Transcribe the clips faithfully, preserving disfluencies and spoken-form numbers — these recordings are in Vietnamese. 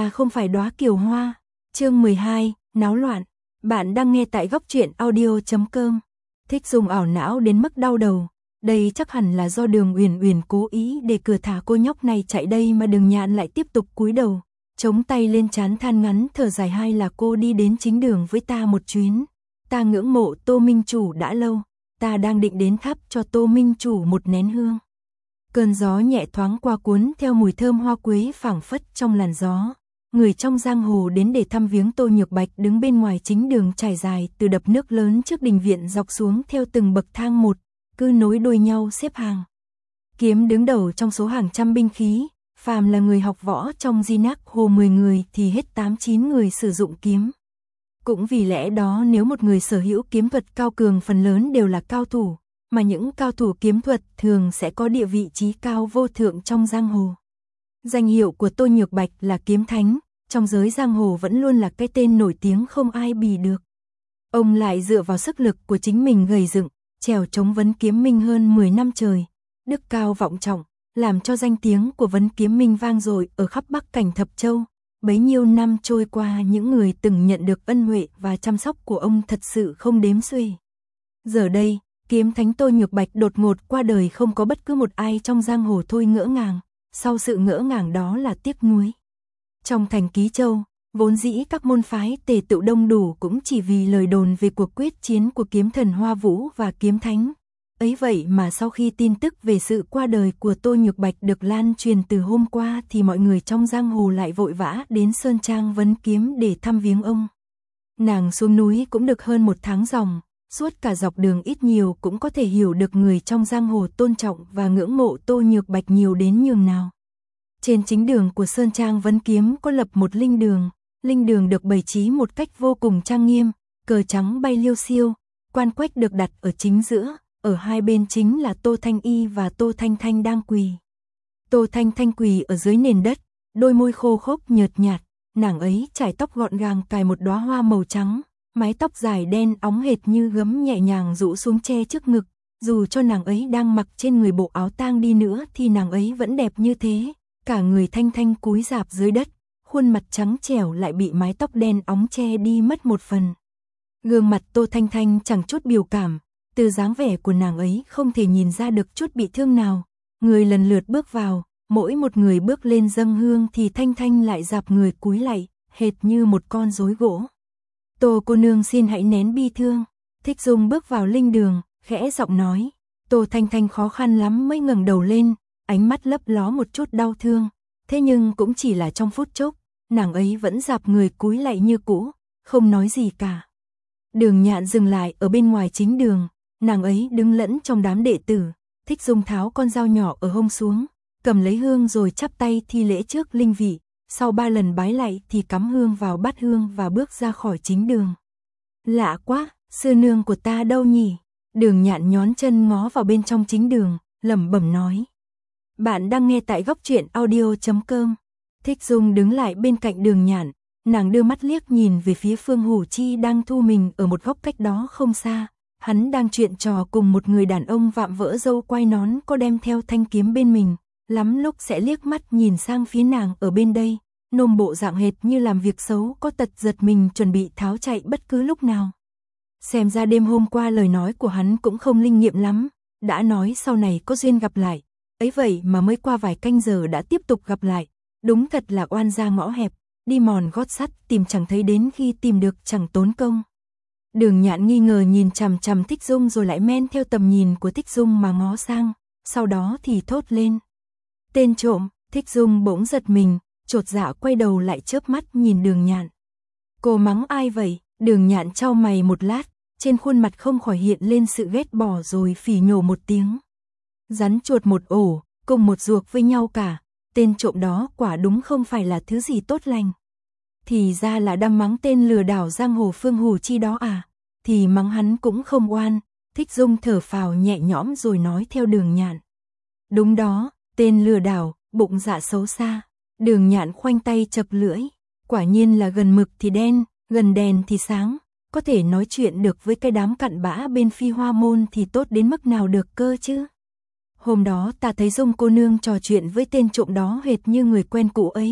ta không phải đóa kiều hoa. Chương mười hai, náo loạn. Bạn đang nghe tại góc truyện audio chấm com. Thích Dung ảo não đến mức đau đầu. Đây chắc hẳn là do Đường Uyển Uyển cố ý để cửa thả cô nhóc này chạy đây mà Đường Nhạn lại tiếp tục cúi đầu, chống tay lên trán than ngắn thở dài, hay là cô đi đến chính đường với ta một chuyến. Ta ngưỡng mộ Tô Minh Chủ đã lâu, ta đang định đến thắp cho Tô Minh Chủ một nén hương. Cơn gió nhẹ thoáng qua cuốn theo mùi thơm hoa quế phảng phất trong làn gió. Người trong giang hồ đến để thăm viếng Tô Nhược Bạch đứng bên ngoài chính đường trải dài từ đập nước lớn trước đình viện dọc xuống theo từng bậc thang một, cứ nối đuôi nhau xếp hàng. Kiếm đứng đầu trong số hàng trăm binh khí, phàm là người học võ trong di nác hồ mười người thì hết tám chín người sử dụng kiếm. Cũng vì lẽ đó nếu một người sở hữu kiếm thuật cao cường phần lớn đều là cao thủ, mà những cao thủ kiếm thuật thường sẽ có địa vị trí cao vô thượng trong giang hồ. Danh hiệu của Tô Nhược Bạch là kiếm thánh, trong giới giang hồ vẫn luôn là cái tên nổi tiếng không ai bì được. Ông lại dựa vào sức lực của chính mình gầy dựng, trèo chống Vấn Kiếm Minh hơn mười năm trời, đức cao vọng trọng, làm cho danh tiếng của Vấn Kiếm Minh vang dội ở khắp Bắc Cảnh Thập Châu. Bấy nhiêu năm trôi qua, những người từng nhận được ân huệ và chăm sóc của ông thật sự không đếm xuể. Giờ đây, kiếm thánh Tô Nhược Bạch đột ngột qua đời, không có bất cứ một ai trong giang hồ thôi ngỡ ngàng, sau sự ngỡ ngàng đó là tiếc nuối. Trong thành Ký Châu, vốn dĩ các môn phái tề tựu đông đủ cũng chỉ vì lời đồn về cuộc quyết chiến của kiếm thần Hoa Vũ và kiếm thánh. Ấy vậy mà sau khi tin tức về sự qua đời của Tô Nhược Bạch được lan truyền từ hôm qua thì mọi người trong giang hồ lại vội vã đến Sơn Trang Vấn Kiếm để thăm viếng ông. Nàng xuống núi cũng được hơn một tháng ròng, suốt cả dọc đường ít nhiều cũng có thể hiểu được người trong giang hồ tôn trọng và ngưỡng mộ Tô Nhược Bạch nhiều đến nhường nào. Trên chính đường của Sơn Trang Vấn Kiếm có lập một linh đường, linh đường được bày trí một cách vô cùng trang nghiêm, cờ trắng bay liêu xiêu, quan quách được đặt ở chính giữa, ở hai bên chính là Tô Thanh Y và Tô Thanh Thanh đang quỳ. Tô Thanh Thanh quỳ ở dưới nền đất, đôi môi khô khốc nhợt nhạt, nàng ấy trải tóc gọn gàng cài một đóa hoa màu trắng, mái tóc dài đen óng hệt như gấm nhẹ nhàng rũ xuống che trước ngực, dù cho nàng ấy đang mặc trên người bộ áo tang đi nữa thì nàng ấy vẫn đẹp như thế, cả người thanh thanh cúi rạp dưới đất, khuôn mặt trắng trẻo lại bị mái tóc đen óng che đi mất một phần. Gương mặt Tô Thanh Thanh chẳng chút biểu cảm, từ dáng vẻ của nàng ấy không thể nhìn ra được chút bị thương nào. Người lần lượt bước vào, mỗi một người bước lên dâng hương thì Thanh Thanh lại dạp người cúi lạy, hệt như một con rối gỗ. Tô cô nương xin hãy nén bi thương. Thích Dung bước vào linh đường, khẽ giọng nói. Tô Thanh Thanh khó khăn lắm mới ngẩng đầu lên, ánh mắt lấp ló một chút đau thương. Thế nhưng cũng chỉ là trong phút chốc, nàng ấy vẫn dạp người cúi lạy như cũ, không nói gì cả. Đường Nhạn dừng lại ở bên ngoài chính đường, nàng ấy đứng lẫn trong đám đệ tử. Thích Dung tháo con dao nhỏ ở hông xuống, cầm lấy hương rồi chắp tay thi lễ trước linh vị, sau ba lần bái lạy thì cắm hương vào bát hương và bước ra khỏi chính đường. Lạ quá, sư nương của ta đâu nhỉ? Đường Nhạn nhón chân ngó vào bên trong chính đường, lẩm bẩm nói. Bạn đang nghe tại góc truyện audio chấm com. Thích Dung đứng lại bên cạnh Đường Nhạn, nàng đưa mắt liếc nhìn về phía Phương Hủ Chi đang thu mình ở một góc cách đó không xa. Hắn đang chuyện trò cùng một người đàn ông vạm vỡ râu quai nón có đem theo thanh kiếm bên mình, lắm lúc sẽ liếc mắt nhìn sang phía nàng ở bên đây, nôm bộ dạng hệt như làm việc xấu có tật giật mình chuẩn bị tháo chạy bất cứ lúc nào. Xem ra đêm hôm qua lời nói của hắn cũng không linh nghiệm lắm, đã nói sau này có duyên gặp lại, ấy vậy mà mới qua vài canh giờ đã tiếp tục gặp lại, đúng thật là oan gia ngõ hẹp, đi mòn gót sắt tìm chẳng thấy đến khi tìm được chẳng tốn công. Đường Nhạn nghi ngờ nhìn chằm chằm Thích Dung rồi lại men theo tầm nhìn của Thích Dung mà ngó sang, sau đó thì thốt lên. Tên trộm. Thích Dung bỗng giật mình, chột dạ quay đầu lại chớp mắt nhìn Đường Nhạn. Cô mắng ai vậy? Đường Nhạn chau mày một lát, trên khuôn mặt không khỏi hiện lên sự ghét bỏ rồi phỉ nhổ một tiếng. Rắn chuột một ổ, cùng một ruột với nhau cả, tên trộm đó quả đúng không phải là thứ gì tốt lành. Thì ra là đang mắng tên lừa đảo giang hồ Phương Hủ Chi đó à? Thì mắng hắn cũng không oan. Thích Dung thở phào nhẹ nhõm rồi nói theo Đường Nhạn. Đúng đó, tên lừa đảo, bụng dạ xấu xa. Đường Nhạn khoanh tay chập lưỡi. Quả nhiên là gần mực thì đen, gần đèn thì sáng. Có thể nói chuyện được với cái đám cặn bã bên Phi Hoa Môn thì tốt đến mức nào được cơ chứ. Hôm đó ta thấy Dung cô nương trò chuyện với tên trộm đó hệt như người quen cũ ấy.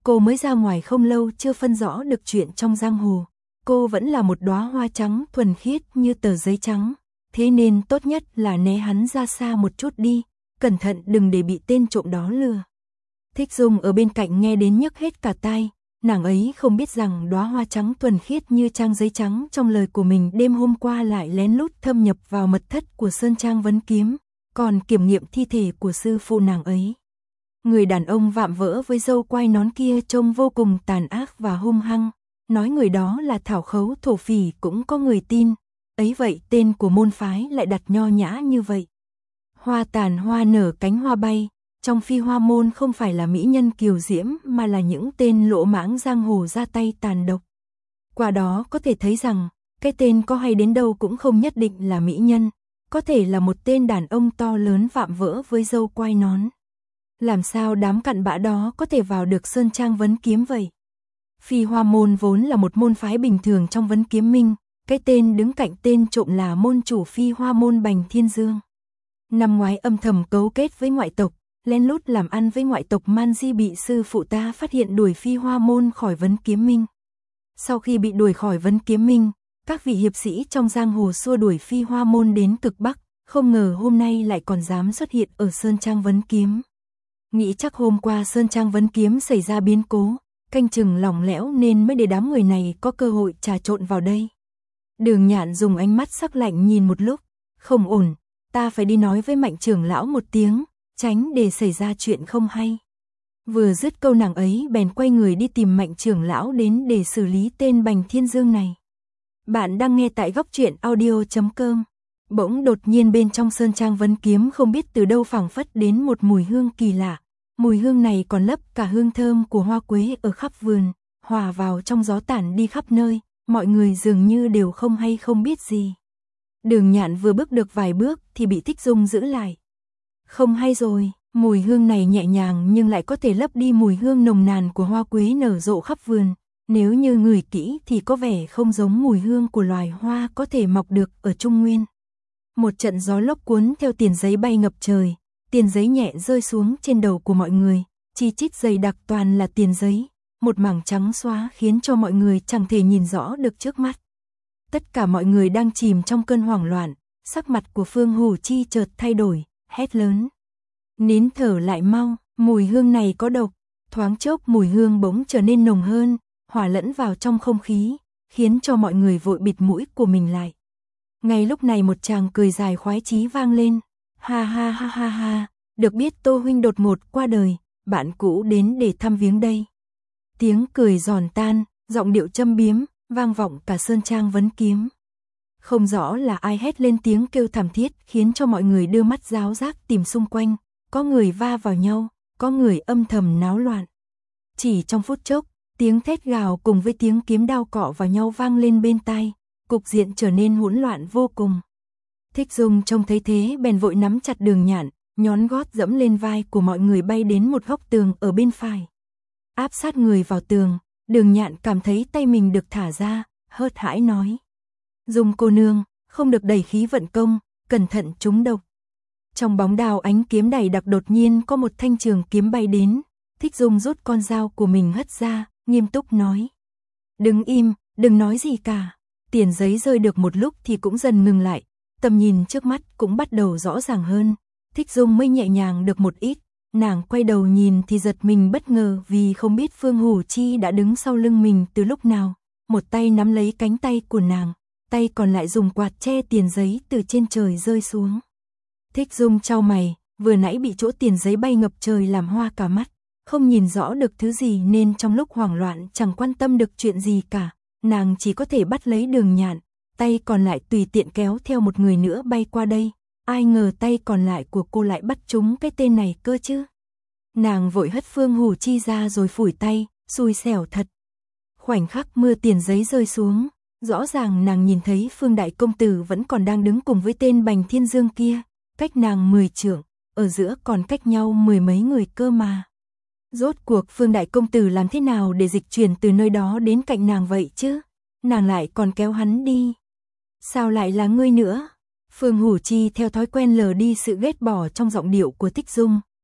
cô mới ra ngoài không lâu chưa phân rõ được chuyện trong giang hồ. Cô vẫn là một đóa hoa trắng thuần khiết như tờ giấy trắng, thế nên tốt nhất là né hắn ra xa một chút đi, cẩn thận đừng để bị tên trộm đó lừa. Thích Dung ở bên cạnh nghe đến nhức hết cả tai, nàng ấy không biết rằng đóa hoa trắng thuần khiết như trang giấy trắng trong lời của mình đêm hôm qua lại lén lút thâm nhập vào mật thất của Sơn Trang Vấn Kiếm, còn kiểm nghiệm thi thể của sư phụ nàng ấy. Người đàn ông vạm vỡ với râu quai nón kia trông vô cùng tàn ác và hung hăng, nói người đó là thảo khấu thổ phỉ cũng có người tin, ấy vậy tên của môn phái lại đặt nho nhã như vậy. Hoa tàn hoa nở cánh hoa bay, trong phi hoa môn không phải là mỹ nhân kiều diễm mà là những tên lỗ mãng giang hồ ra tay tàn độc. Qua đó có thể thấy rằng, cái tên có hay đến đâu cũng không nhất định là mỹ nhân, có thể là một tên đàn ông to lớn vạm vỡ với râu quai nón. Làm sao đám cặn bã đó có thể vào được Sơn Trang Vấn Kiếm vậy? Phi hoa môn vốn là một môn phái bình thường trong Vấn Kiếm Minh, cái tên đứng cạnh tên trộm là môn chủ phi hoa môn Bành Thiên Dương. Năm ngoái âm thầm cấu kết với ngoại tộc, lén lút làm ăn với ngoại tộc Man Di bị sư phụ ta phát hiện đuổi phi hoa môn khỏi Vấn Kiếm Minh. Sau khi bị đuổi khỏi Vấn Kiếm Minh, các vị hiệp sĩ trong giang hồ xua đuổi phi hoa môn đến cực Bắc, không ngờ hôm nay lại còn dám xuất hiện ở Sơn Trang Vấn Kiếm. Nghĩ chắc hôm qua Sơn Trang Vấn Kiếm xảy ra biến cố, canh chừng lỏng lẽo nên mới để đám người này có cơ hội trà trộn vào đây. Đường Nhạn dùng ánh mắt sắc lạnh nhìn một lúc, không ổn, ta phải đi nói với Mạnh trưởng lão một tiếng, tránh để xảy ra chuyện không hay. Vừa dứt câu nàng ấy bèn quay người đi tìm Mạnh trưởng lão đến để xử lý tên Bành Thiên Dương này. Bạn đang nghe tại góc truyện audio chấm com. Bỗng đột nhiên bên trong Sơn Trang Vấn Kiếm không biết từ đâu phảng phất đến một mùi hương kỳ lạ. Mùi hương này còn lấp cả hương thơm của hoa quế ở khắp vườn, hòa vào trong gió tản đi khắp nơi, mọi người dường như đều không hay không biết gì. Đường Nhạn vừa bước được vài bước thì bị Thích Dung giữ lại. Không hay rồi, mùi hương này nhẹ nhàng nhưng lại có thể lấp đi mùi hương nồng nàn của hoa quế nở rộ khắp vườn. Nếu như ngửi kỹ thì có vẻ không giống mùi hương của loài hoa có thể mọc được ở Trung Nguyên. Một trận gió lốc cuốn theo tiền giấy bay ngập trời, tiền giấy nhẹ rơi xuống trên đầu của mọi người, chi chít dày đặc toàn là tiền giấy, một mảng trắng xóa khiến cho mọi người chẳng thể nhìn rõ được trước mắt. Tất cả mọi người đang chìm trong cơn hoảng loạn, sắc mặt của Phương Hủ Chi chợt thay đổi, hét lớn. Nín thở lại mau, mùi hương này có độc, thoáng chốc mùi hương bỗng trở nên nồng hơn, hòa lẫn vào trong không khí, khiến cho mọi người vội bịt mũi của mình lại. Ngay lúc này một tràng cười dài khoái chí vang lên, ha ha ha ha ha, được biết Tô huynh đột ngột qua đời, bạn cũ đến để thăm viếng đây. Tiếng cười giòn tan, giọng điệu châm biếm, vang vọng cả Sơn Trang Vấn Kiếm. Không rõ là ai hét lên tiếng kêu thảm thiết khiến cho mọi người đưa mắt ráo rác tìm xung quanh, có người va vào nhau, có người âm thầm náo loạn. Chỉ trong phút chốc, tiếng thét gào cùng với tiếng kiếm đao cọ vào nhau vang lên bên tai, cục diện trở nên hỗn loạn vô cùng. Thích Dung trông thấy thế bèn vội nắm chặt Đường Nhạn, nhón gót dẫm lên vai của mọi người bay đến một góc tường ở bên phải. Áp sát người vào tường, Đường Nhạn cảm thấy tay mình được thả ra, hớt hãi nói. Dung cô nương, không được đẩy khí vận công, cẩn thận trúng độc. Trong bóng đào ánh kiếm đầy đặc đột nhiên có một thanh trường kiếm bay đến, Thích Dung rút con dao của mình hất ra, nghiêm túc nói. Đứng im, đừng nói gì cả. Tiền giấy rơi được một lúc thì cũng dần ngừng lại, tầm nhìn trước mắt cũng bắt đầu rõ ràng hơn. Thích Dung mới nhẹ nhàng được một ít, nàng quay đầu nhìn thì giật mình bất ngờ vì không biết Phương Hủ Chi đã đứng sau lưng mình từ lúc nào. Một tay nắm lấy cánh tay của nàng, tay còn lại dùng quạt che tiền giấy từ trên trời rơi xuống. Thích Dung chau mày, vừa nãy bị chỗ tiền giấy bay ngập trời làm hoa cả mắt, không nhìn rõ được thứ gì nên trong lúc hoảng loạn chẳng quan tâm được chuyện gì cả. Nàng chỉ có thể bắt lấy Đường Nhạn, tay còn lại tùy tiện kéo theo một người nữa bay qua đây. Ai ngờ tay còn lại của cô lại bắt trúng cái tên này cơ chứ. Nàng vội hất Phương Hủ Chi ra rồi phủi tay, xui xẻo thật. Khoảnh khắc mưa tiền giấy rơi xuống, rõ ràng nàng nhìn thấy Phương Đại Công Tử vẫn còn đang đứng cùng với tên Bành Thiên Dương kia, cách nàng mười trượng, ở giữa còn cách nhau mười mấy người cơ mà. Rốt cuộc Phương Đại Công Tử làm thế nào để dịch chuyển từ nơi đó đến cạnh nàng vậy chứ? Nàng lại còn kéo hắn đi. Sao lại là ngươi nữa? Phương Hủ Chi theo thói quen lờ đi sự ghét bỏ trong giọng điệu của Thích Dung,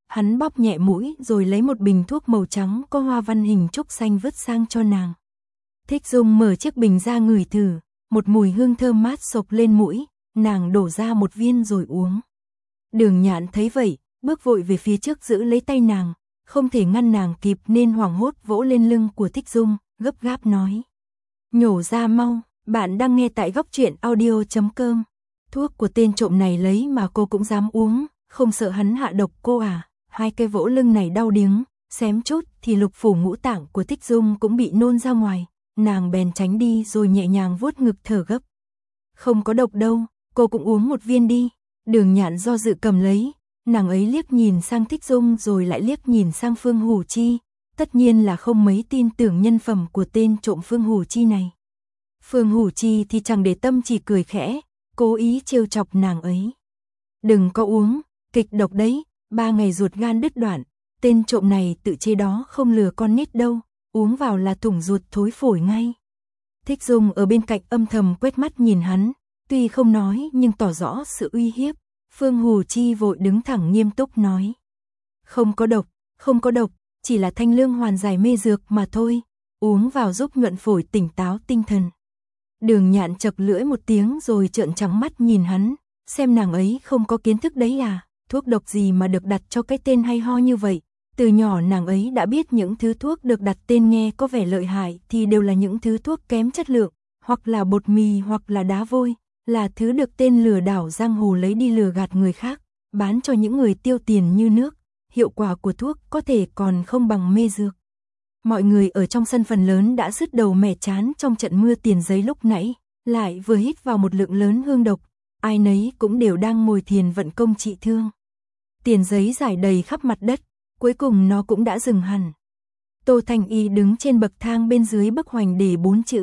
Hắn bóp nhẹ mũi rồi lấy một bình thuốc màu trắng có hoa văn hình trúc xanh vứt sang cho nàng. Thích Dung mở chiếc bình ra ngửi thử, một mùi hương thơm mát xộc lên mũi, nàng đổ ra một viên rồi uống. Đường Nhạn thấy vậy, bước vội về phía trước giữ lấy tay nàng, không thể ngăn nàng kịp nên hoảng hốt vỗ lên lưng của Thích Dung, gấp gáp nói. Nhổ ra mau, bạn đang nghe tại góc truyện audio chấm com. Thuốc của tên trộm này lấy mà cô cũng dám uống, không sợ hắn hạ độc cô à? Hai cái vỗ lưng này đau điếng, xém chút thì lục phủ ngũ tạng của Thích Dung cũng bị nôn ra ngoài, nàng bèn tránh đi rồi nhẹ nhàng vuốt ngực thở gấp. Không có độc đâu, cô cũng uống một viên đi. Đường Nhạn do dự cầm lấy, nàng ấy liếc nhìn sang Thích Dung rồi lại liếc nhìn sang Phương Hủ Chi, tất nhiên là không mấy tin tưởng nhân phẩm của tên trộm Phương Hủ Chi này. Phương Hủ Chi thì chẳng để tâm, chỉ cười khẽ, cố ý trêu chọc nàng ấy. Đừng có uống, kịch độc đấy, ba ngày ruột gan đứt đoạn, tên trộm này tự chế đó không lừa con nít đâu, uống vào là thủng ruột thối phổi ngay. Thích Dung ở bên cạnh âm thầm quét mắt nhìn hắn, tuy không nói nhưng tỏ rõ sự uy hiếp. Phương Hủ Chi vội đứng thẳng nghiêm túc nói. Không có độc, không có độc, chỉ là thanh lương hoàn giải mê dược mà thôi, uống vào giúp nhuận phổi tỉnh táo tinh thần. Đường Nhạn chật lưỡi một tiếng rồi trợn trắng mắt nhìn hắn, xem nàng ấy không có kiến thức đấy à, thuốc độc gì mà được đặt cho cái tên hay ho như vậy. Từ nhỏ nàng ấy đã biết những thứ thuốc được đặt tên nghe có vẻ lợi hại thì đều là những thứ thuốc kém chất lượng, hoặc là bột mì hoặc là đá vôi, là thứ được tên lừa đảo giang hồ lấy đi lừa gạt người khác, bán cho những người tiêu tiền như nước, hiệu quả của thuốc có thể còn không bằng mê dược. Mọi người ở trong sân phần lớn đã sứt đầu mẻ chán trong trận mưa tiền giấy lúc nãy, lại vừa hít vào một lượng lớn hương độc, ai nấy cũng đều đang ngồi thiền vận công trị thương. Tiền giấy rải đầy khắp mặt đất, cuối cùng nó cũng đã dừng hẳn. Tô Thanh Y đứng trên bậc thang bên dưới bức hoành để bốn chữ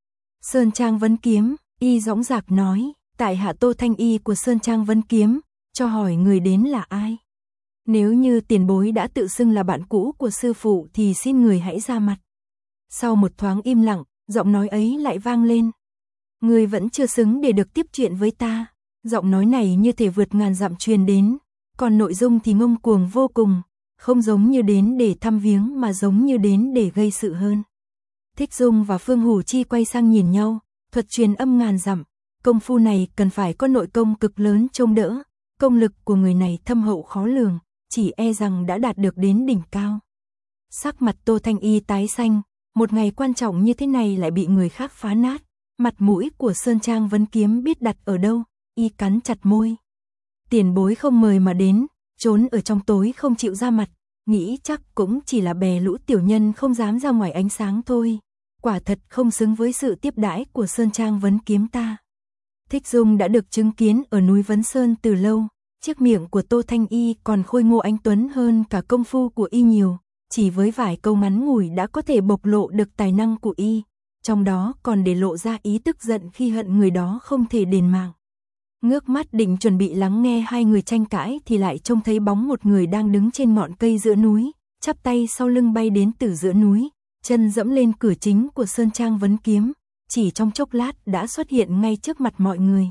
Sơn Trang Vấn Kiếm. Y dõng dạc nói, tại hạ Tô Thanh Y của Sơn Trang Vấn Kiếm, cho hỏi người đến là ai? Nếu như tiền bối đã tự xưng là bạn cũ của sư phụ thì xin người hãy ra mặt. Sau một thoáng im lặng, giọng nói ấy lại vang lên. Người vẫn chưa xứng để được tiếp chuyện với ta. Giọng nói này như thể vượt ngàn dặm truyền đến, còn nội dung thì ngông cuồng vô cùng, không giống như đến để thăm viếng mà giống như đến để gây sự hơn. Thích Dung và Phương Hủ Chi quay sang nhìn nhau. Thuật truyền âm ngàn dặm, công phu này cần phải có nội công cực lớn trông đỡ, công lực của người này thâm hậu khó lường, chỉ e rằng đã đạt được đến đỉnh cao. Sắc mặt Tô Thanh Y tái xanh, một ngày quan trọng như thế này lại bị người khác phá nát, mặt mũi của Sơn Trang Vấn Kiếm biết đặt ở đâu, y cắn chặt môi. Tiền bối không mời mà đến, trốn ở trong tối không chịu ra mặt, nghĩ chắc cũng chỉ là bè lũ tiểu nhân không dám ra ngoài ánh sáng thôi. Quả thật không xứng với sự tiếp đãi của Sơn Trang Vấn Kiếm ta. Thích Dung đã được chứng kiến ở núi Vấn Sơn từ lâu, chiếc miệng của Tô Thanh Y còn khôi ngô anh tuấn hơn cả công phu của y nhiều, chỉ với vài câu ngắn ngủi đã có thể bộc lộ được tài năng của y, trong đó còn để lộ ra ý tức giận khi hận người đó không thể đền mạng. Ngước mắt định chuẩn bị lắng nghe hai người tranh cãi thì lại trông thấy bóng một người đang đứng trên ngọn cây giữa núi, chắp tay sau lưng bay đến từ giữa núi. Chân dẫm lên cửa chính của Sơn Trang Vấn Kiếm, chỉ trong chốc lát đã xuất hiện ngay trước mặt mọi người.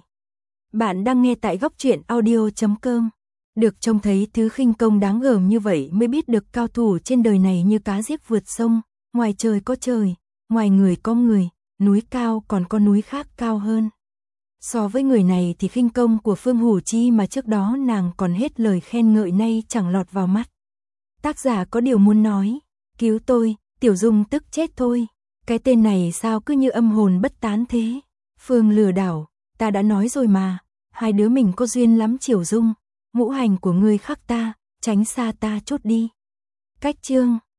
Bạn đang nghe tại góc truyện audio chấm com. Được trông thấy thứ khinh công đáng gờm như vậy mới biết được cao thủ trên đời này như cá giết vượt sông, ngoài trời có trời, ngoài người có người, núi cao còn có núi khác cao hơn. So với người này thì khinh công của Phương Hủ Chi mà trước đó nàng còn hết lời khen ngợi nay chẳng lọt vào mắt. Tác giả có điều muốn nói, cứu tôi. Tiểu Dung tức chết thôi, cái tên này sao cứ như âm hồn bất tán thế. Phương lừa đảo, ta đã nói rồi mà, hai đứa mình có duyên lắm Tiểu Dung, ngũ hành của ngươi khác ta, tránh xa ta chút đi. Cách chương